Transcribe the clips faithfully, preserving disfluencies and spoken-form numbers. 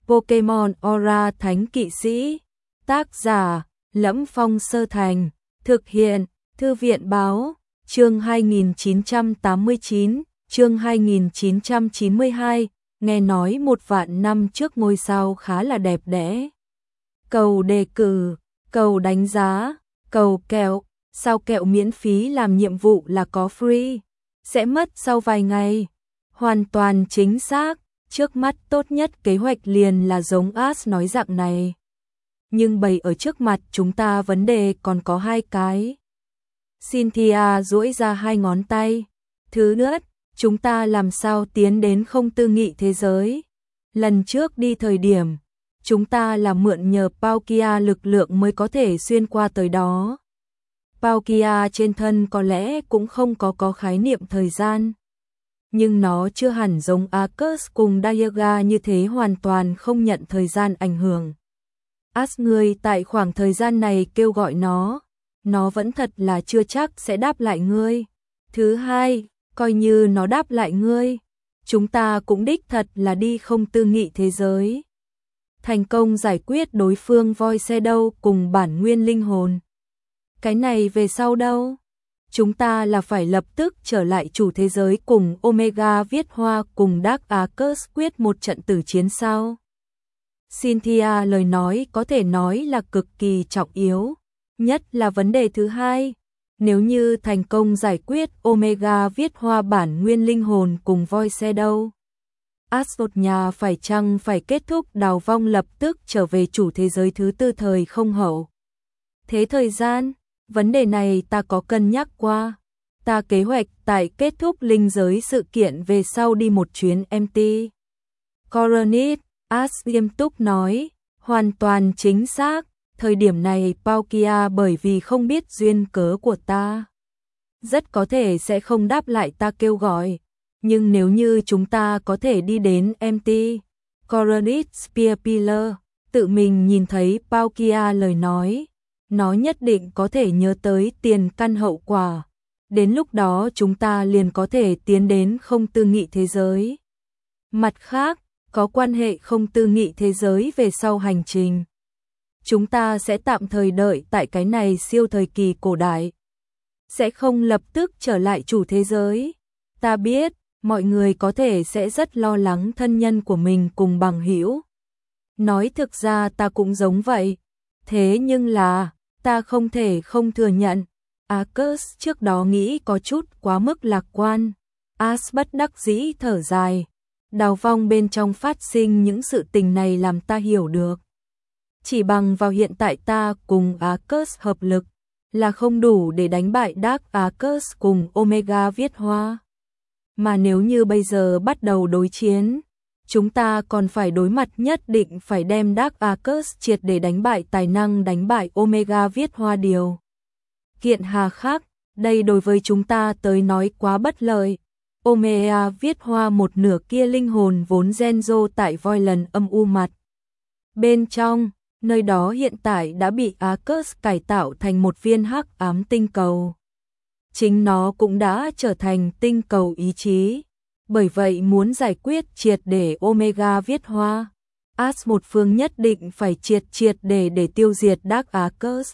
Pokemon Aura Thánh Kỵ Sĩ. Tác giả: Lẫm Phong Sơ Thành. Thực hiện: Thư viện báo. Chương hai nghìn chín trăm tám mươi chín, chương hai nghìn chín trăm chín mươi hai. Nghe nói một vạn năm trước ngôi sao khá là đẹp đẽ. Cầu đề cử, cầu đánh giá, cầu kẹo. Sao kẹo miễn phí làm nhiệm vụ là có free, sẽ mất sau vài ngày. Hoàn toàn chính xác, trước mắt tốt nhất kế hoạch liền là giống Ash nói dạng này. Nhưng bày ở trước mặt chúng ta vấn đề còn có hai cái. Cynthia duỗi ra hai ngón tay. Thứ nhất, chúng ta làm sao tiến đến không tư nghị thế giới. Lần trước đi thời điểm, chúng ta là mượn nhờ Palkia lực lượng mới có thể xuyên qua tới đó. Palkia trên thân có lẽ cũng không có có khái niệm thời gian. Nhưng nó chưa hẳn giống Arcus cùng Dialga như thế hoàn toàn không nhận thời gian ảnh hưởng. Ash ngươi tại khoảng thời gian này kêu gọi nó, nó vẫn thật là chưa chắc sẽ đáp lại ngươi. Thứ hai, coi như nó đáp lại ngươi, chúng ta cũng đích thật là đi không tư nghị thế giới. Thành công giải quyết đối phương voi xe đâu cùng bản nguyên linh hồn. Cái này về sau đâu? Chúng ta là phải lập tức trở lại chủ thế giới cùng Omega viết hoa cùng Dark Arcus quyết một trận tử chiến sao? Cynthia lời nói có thể nói là cực kỳ trọng yếu. Nhất là vấn đề thứ hai. Nếu như thành công giải quyết Omega viết hoa bản nguyên linh hồn cùng voi xe đâu? Asgard nhà phải chăng phải kết thúc đào vong lập tức trở về chủ thế giới thứ tư thời không hậu? Thế thời gian? Vấn đề này ta có cân nhắc qua. Ta kế hoạch tại kết thúc linh giới sự kiện về sau đi một chuyến em tê. Coronit, Ash nghiêm túc nói, hoàn toàn chính xác, thời điểm này Palkia bởi vì không biết duyên cớ của ta, rất có thể sẽ không đáp lại ta kêu gọi, nhưng nếu như chúng ta có thể đi đến em tê, Coronit Spearpillar, tự mình nhìn thấy Palkia lời nói, nó nhất định có thể nhớ tới tiền căn hậu quả. Đến lúc đó chúng ta liền có thể tiến đến không tư nghị thế giới. Mặt khác, có quan hệ không tư nghị thế giới về sau hành trình. Chúng ta sẽ tạm thời đợi tại cái này siêu thời kỳ cổ đại. Sẽ không lập tức trở lại chủ thế giới. Ta biết, mọi người có thể sẽ rất lo lắng thân nhân của mình cùng bằng hữu. Nói thực ra ta cũng giống vậy. Thế nhưng là, ta không thể không thừa nhận. Arcus trước đó nghĩ có chút quá mức lạc quan. Ash bất đắc dĩ thở dài. Đào vong bên trong phát sinh những sự tình này làm ta hiểu được. Chỉ bằng vào hiện tại ta cùng Arcus hợp lực là không đủ để đánh bại Dark Arcus cùng Omega viết hoa. Mà nếu như bây giờ bắt đầu đối chiến, chúng ta còn phải đối mặt nhất định phải đem Dark Arcus triệt để đánh bại tài năng đánh bại Omega viết hoa điều. Kiện hà khắc, đây đối với chúng ta tới nói quá bất lợi. Omega viết hoa một nửa kia linh hồn vốn Genzo tại voi lần âm u mặt. Bên trong, nơi đó hiện tại đã bị Arcus cải tạo thành một viên hắc ám tinh cầu. Chính nó cũng đã trở thành tinh cầu ý chí. Bởi vậy muốn giải quyết triệt để Omega viết hoa, Ash một phương nhất định phải triệt triệt để để tiêu diệt Dark Arcus.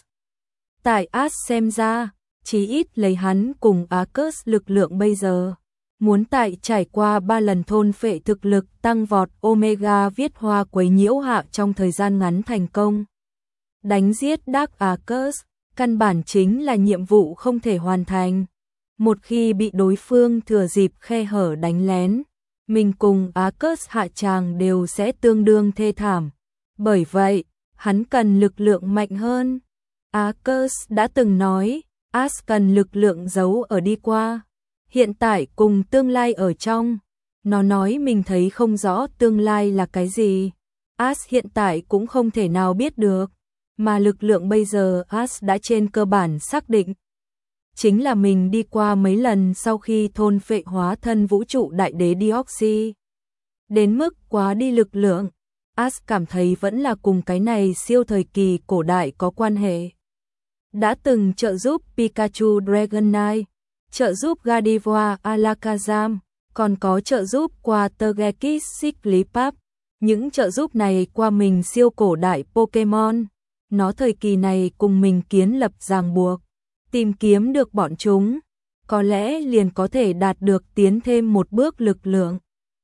Tại Ash xem ra, chí ít lấy hắn cùng Arcus lực lượng bây giờ, muốn tại trải qua ba lần thôn phệ thực lực tăng vọt Omega viết hoa quấy nhiễu hạ trong thời gian ngắn thành công. Đánh giết Dark Arcus, căn bản chính là nhiệm vụ không thể hoàn thành. Một khi bị đối phương thừa dịp khe hở đánh lén, mình cùng Arcus hạ tràng đều sẽ tương đương thê thảm. Bởi vậy, hắn cần lực lượng mạnh hơn. Arcus đã từng nói, Ash cần lực lượng giấu ở đi qua, hiện tại cùng tương lai ở trong. Nó nói mình thấy không rõ tương lai là cái gì. Ash hiện tại cũng không thể nào biết được, mà lực lượng bây giờ Ash đã trên cơ bản xác định. Chính là mình đi qua mấy lần sau khi thôn phệ hóa thân vũ trụ đại đế Deoxy. Đến mức quá đi lực lượng, Ash cảm thấy vẫn là cùng cái này siêu thời kỳ cổ đại có quan hệ. Đã từng trợ giúp Pikachu Dragonite, trợ giúp Gardevoir Alakazam, còn có trợ giúp qua Tergekis Siglipap. Những trợ giúp này qua mình siêu cổ đại Pokemon, nó thời kỳ này cùng mình kiến lập ràng buộc, tìm kiếm được bọn chúng, có lẽ liền có thể đạt được tiến thêm một bước lực lượng.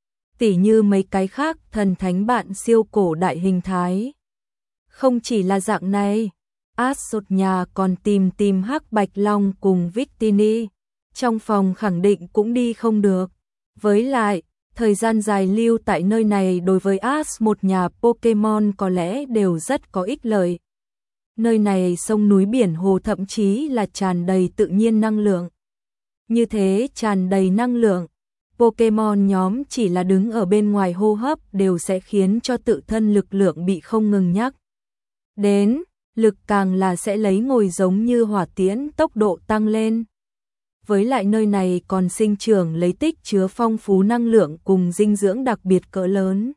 Tỉ như mấy cái khác thần thánh bạn siêu cổ đại hình thái. Không chỉ là dạng này, Ash nhà còn tìm tìm Hắc Bạch Long cùng Victini, trong phòng khẳng định cũng đi không được. Với lại, thời gian dài lưu tại nơi này đối với Ash một nhà Pokemon có lẽ đều rất có ích lợi. Nơi này sông núi biển hồ thậm chí là tràn đầy tự nhiên năng lượng. Như thế tràn đầy năng lượng, Pokemon nhóm chỉ là đứng ở bên ngoài hô hấp đều sẽ khiến cho tự thân lực lượng bị không ngừng nhắc đến, lực càng là sẽ lấy ngồi giống như hỏa tiễn tốc độ tăng lên. Với lại nơi này còn sinh trưởng lấy tích chứa phong phú năng lượng cùng dinh dưỡng đặc biệt cỡ lớn.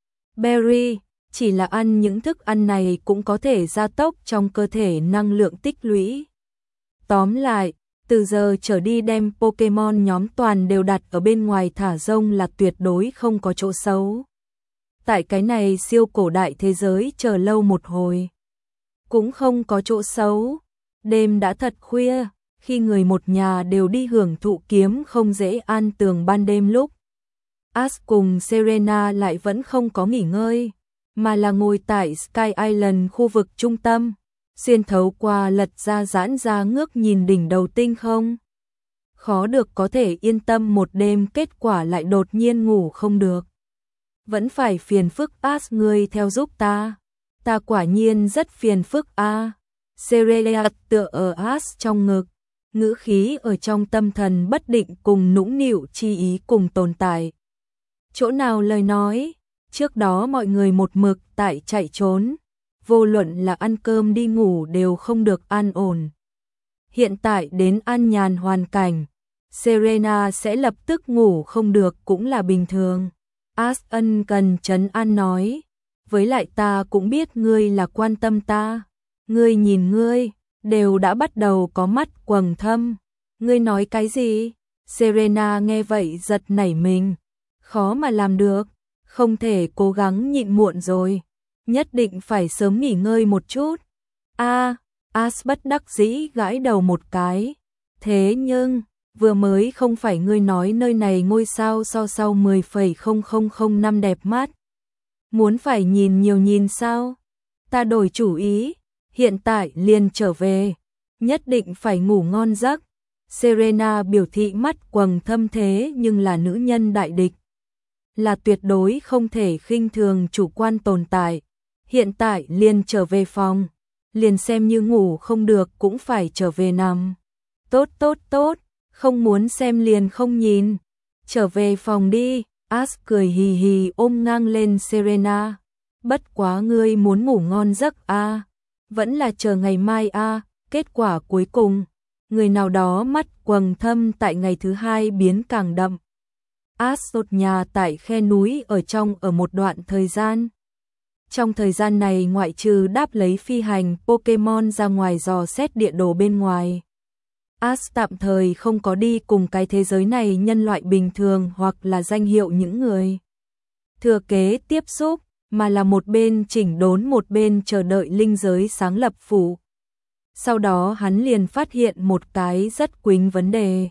Berry, chỉ là ăn những thức ăn này cũng có thể gia tốc trong cơ thể năng lượng tích lũy. Tóm lại, từ giờ trở đi đem Pokemon nhóm toàn đều đặt ở bên ngoài thả rông là tuyệt đối không có chỗ xấu. Tại cái này siêu cổ đại thế giới chờ lâu một hồi, cũng không có chỗ xấu. Đêm đã thật khuya, khi người một nhà đều đi hưởng thụ kiếm không dễ an tường ban đêm lúc. Ash cùng Serena lại vẫn không có nghỉ ngơi, mà là ngồi tại Sky Island khu vực trung tâm, xuyên thấu qua lật ra giãn ra ngước nhìn đỉnh đầu tinh không. Khó được có thể yên tâm một đêm, kết quả lại đột nhiên ngủ không được. Vẫn phải phiền phức Ash ngươi theo giúp ta. Ta quả nhiên rất phiền phức a. À. Serena tựa ở Ash trong ngực, ngữ khí ở trong tâm thần bất định cùng nũng nịu chi ý cùng tồn tại. Chỗ nào lời nói, trước đó mọi người một mực tại chạy trốn, vô luận là ăn cơm đi ngủ đều không được an ổn. Hiện tại đến an nhàn hoàn cảnh, Serena sẽ lập tức ngủ không được cũng là bình thường. Ash ân cần trấn an nói, với lại ta cũng biết ngươi là quan tâm ta, ngươi nhìn ngươi, đều đã bắt đầu có mắt quầng thâm. Ngươi nói cái gì? Serena nghe vậy giật nảy mình, khó mà làm được, không thể cố gắng nhịn muộn rồi, nhất định phải sớm nghỉ ngơi một chút. A, à, Ash bất đắc dĩ gãi đầu một cái, thế nhưng, vừa mới không phải ngươi nói nơi này ngôi sao so sau mười phẩy không không không năm đẹp mắt. Muốn phải nhìn nhiều nhìn sao? Ta đổi chủ ý, hiện tại liền trở về, nhất định phải ngủ ngon giấc. Serena biểu thị mắt quầng thâm thế nhưng là nữ nhân đại địch, là tuyệt đối không thể khinh thường chủ quan tồn tại. Hiện tại liền trở về phòng, liền xem như ngủ không được cũng phải trở về nằm. Tốt tốt tốt, không muốn xem liền không nhìn, trở về phòng đi. Ash cười hì hì ôm ngang lên Serena. Bất quá ngươi muốn ngủ ngon giấc a, à? Vẫn là chờ ngày mai a. À? Kết quả cuối cùng, người nào đó mắt quầng thâm tại ngày thứ hai biến càng đậm. Ash rột nhà tại khe núi ở trong ở một đoạn thời gian. Trong thời gian này ngoại trừ đáp lấy phi hành Pokemon ra ngoài dò xét địa đồ bên ngoài, Ash tạm thời không có đi cùng cái thế giới này nhân loại bình thường hoặc là danh hiệu những người thừa kế tiếp xúc, mà là một bên chỉnh đốn một bên chờ đợi linh giới sáng lập phủ. Sau đó hắn liền phát hiện một cái rất quính vấn đề.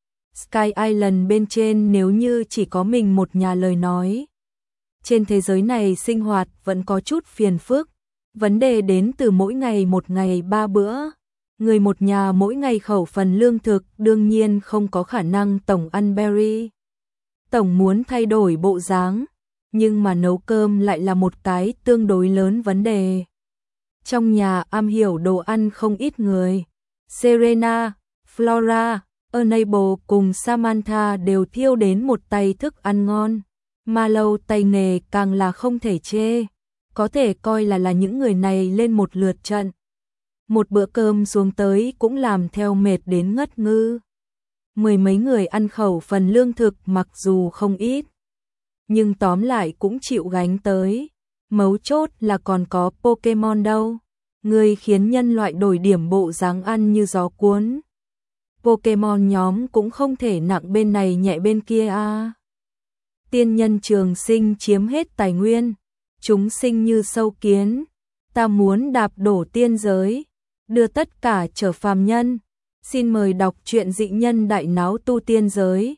Sky Island bên trên nếu như chỉ có mình một nhà lời nói, trên thế giới này sinh hoạt vẫn có chút phiền phức. Vấn đề đến từ mỗi ngày một ngày ba bữa. Người một nhà mỗi ngày khẩu phần lương thực đương nhiên không có khả năng tổng ăn berry. Tổng muốn thay đổi bộ dáng, nhưng mà nấu cơm lại là một cái tương đối lớn vấn đề. Trong nhà am hiểu đồ ăn không ít người. Serena, Flora, Enable cùng Samantha đều thiêu đến một tay thức ăn ngon. Mallow tay nghề càng là không thể chê, có thể coi là là những người này lên một lượt trận. Một bữa cơm xuống tới cũng làm theo mệt đến ngất ngư. Mười mấy người ăn khẩu phần lương thực mặc dù không ít, nhưng tóm lại cũng chịu gánh tới. Mấu chốt là còn có Pokemon đâu. Người khiến nhân loại đổi điểm bộ dáng ăn như gió cuốn. Pokemon nhóm cũng không thể nặng bên này nhẹ bên kia a. À. tiên nhân trường sinh chiếm hết tài nguyên, chúng sinh như sâu kiến, ta muốn đạp đổ tiên giới, đưa tất cả trở phàm nhân. Xin mời đọc truyện Dị Nhân Đại Náo Tu Tiên Giới.